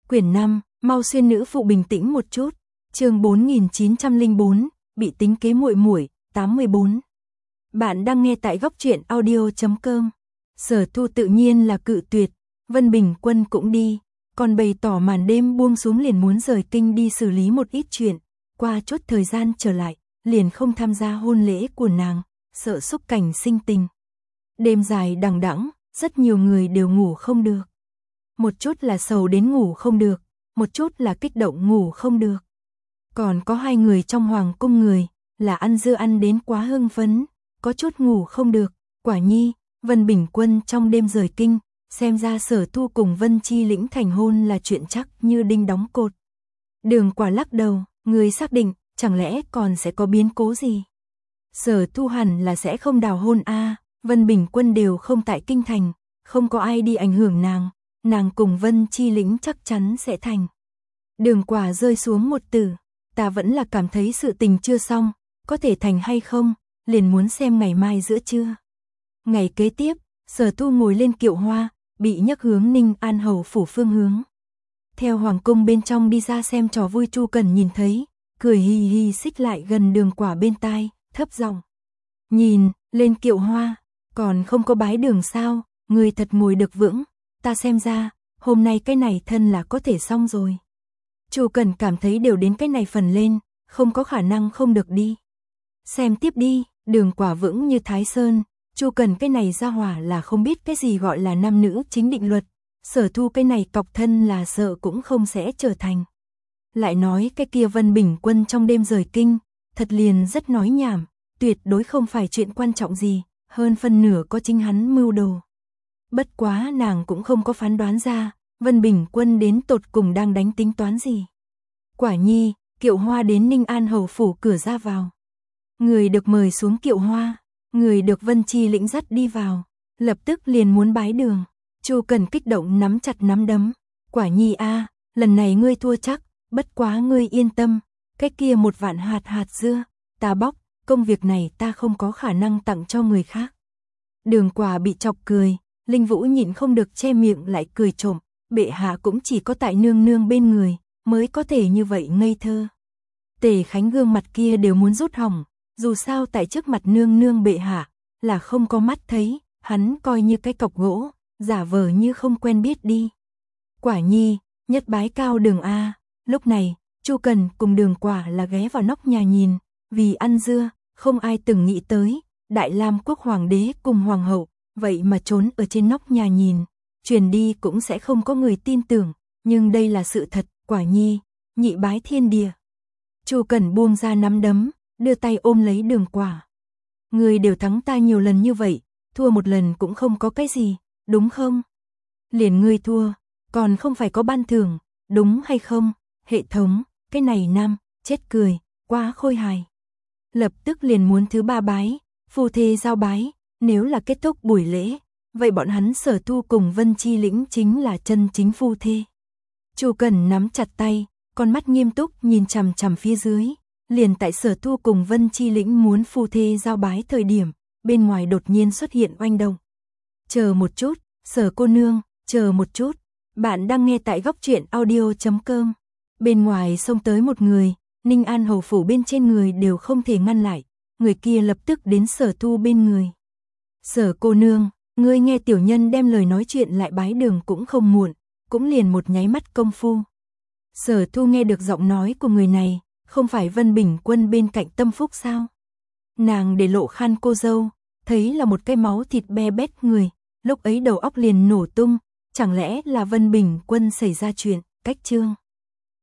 Quyển 5, mau xuyên nữ phụ bình tĩnh một chút. Chương 4904, bị tính kế muội muội, 84. Bạn đang nghe tại góc truyện audio.com. Sở Thu tự nhiên là cự tuyệt, Vân Bình Quân cũng đi, còn bày tỏ màn đêm buông xuống liền muốn rời kinh đi xử lý một ít chuyện, qua chút thời gian trở lại, liền không tham gia hôn lễ của nàng, sợ xúc cảnh sinh tình. Đêm dài đằng đẵng, rất nhiều người đều ngủ không được. Một chút là sầu đến ngủ không được, một chút là kích động ngủ không được. Còn có hai người trong hoàng cung người, là ăn dưa ăn đến quá hưng phấn, có chút ngủ không được. Quả nhi, Vân Bình Quân trong đêm rời kinh, xem ra Sở Thu cùng Vân Chi Lĩnh thành hôn là chuyện chắc như đinh đóng cột. Đường Quả lắc đầu, người xác định, chẳng lẽ còn sẽ có biến cố gì? Sở Thu hẳn là sẽ không đào hôn a, Vân Bình Quân đều không tại kinh thành, không có ai đi ảnh hưởng nàng cùng Vân Chi Lĩnh chắc chắn sẽ thành. Đường Quả rơi xuống một từ, ta vẫn là cảm thấy sự tình chưa xong, có thể thành hay không, liền muốn xem ngày mai giữa trưa. Ngày kế tiếp, Sở Thu ngồi lên kiệu hoa, bị nhấc hướng Ninh An hầu phủ phương hướng. Theo hoàng cung bên trong đi ra xem trò vui Chu Cần nhìn thấy, cười hì hì xích lại gần Đường Quả bên tai, thấp giọng: "Nhìn, lên kiệu hoa, còn không có bái đường sao, người thật ngồi được vững, ta xem ra, hôm nay cái này thân là có thể xong rồi." Chu Cần cảm thấy đều đến cái này phần lên, không có khả năng không được đi. Xem tiếp đi, Đường Quả vững như Thái Sơn, Chu Cần cái này ra hỏa là không biết cái gì gọi là nam nữ chính định luật, Sở Thu cái này cọc thân là sợ cũng không sẽ trở thành. Lại nói cái kia Vân Bình Quân trong đêm rời kinh, thật liền rất nói nhảm, tuyệt đối không phải chuyện quan trọng gì, hơn phân nửa có chính hắn mưu đồ. Bất quá nàng cũng không có phán đoán ra, Vân Bình Quân đến tột cùng đang đánh tính toán gì. Quả nhi, kiệu hoa đến Ninh An hầu phủ cửa ra vào. Người được mời xuống kiệu hoa, người được Vân Chi Lĩnh dắt đi vào, lập tức liền muốn bái đường. Chu Cần kích động nắm chặt nắm đấm. Quả nhi a, lần này ngươi thua chắc, bất quá ngươi yên tâm, cái kia 1 vạn hạt dưa, ta bóc, công việc này ta không có khả năng tặng cho người khác. Đường Quả bị chọc cười, Linh Vũ nhịn không được che miệng lại cười trộm, bệ hạ cũng chỉ có tại nương nương bên người, mới có thể như vậy ngây thơ. Tề Khánh gương mặt kia đều muốn rút hỏng, dù sao tại trước mặt nương nương bệ hạ, là không có mắt thấy, hắn coi như cái cọc gỗ, giả vờ như không quen biết đi. Quả nhi, nhất bái cao đường a. Lúc này, Chu Cần cùng Đường Quả là ghé vào nóc nhà nhìn, vì ăn dưa, không ai từng nghĩ tới, Đại Lam quốc hoàng đế cùng hoàng hậu, vậy mà trốn ở trên nóc nhà nhìn, truyền đi cũng sẽ không có người tin tưởng, nhưng đây là sự thật. Quả nhi, nhị bái thiên địa. Chu Cần buông ra nắm đấm, đưa tay ôm lấy Đường Quả. Người đều thắng ta nhiều lần như vậy, thua một lần cũng không có cái gì, đúng không? Liền ngươi thua, còn không phải có ban thưởng, đúng hay không? Hệ thống, cái này nam, chết cười, quá khôi hài. Lập tức liền muốn thứ 3 bái, phu thê giao bái, nếu là kết thúc buổi lễ, vậy bọn hắn Sở Thu cùng Vân Chi Lĩnh chính là chân chính phu thê. Chu Cần nắm chặt tay, con mắt nghiêm túc nhìn chằm chằm phía dưới, liền tại Sở Thu cùng Vân Chi Lĩnh muốn phu thê giao bái thời điểm, bên ngoài đột nhiên xuất hiện oanh động. Chờ một chút, Sở cô nương, chờ một chút, bạn đang nghe tại góc truyện audio.com. Bên ngoài xông tới một người, Ninh An hầu phủ bên trên người đều không thể ngăn lại, người kia lập tức đến Sở Thu bên người. Sở cô nương, ngươi nghe tiểu nhân đem lời nói chuyện lại bái đường cũng không muộn, cũng liền một nháy mắt công phu. Sở Thu nghe được giọng nói của người này, không phải Vân Bình Quân bên cạnh Tâm Phúc sao? Nàng để lộ khăn cô dâu, thấy là một cái máu thịt be bét người, lúc ấy đầu óc liền nổ tung, chẳng lẽ là Vân Bình Quân xảy ra chuyện, cách chương.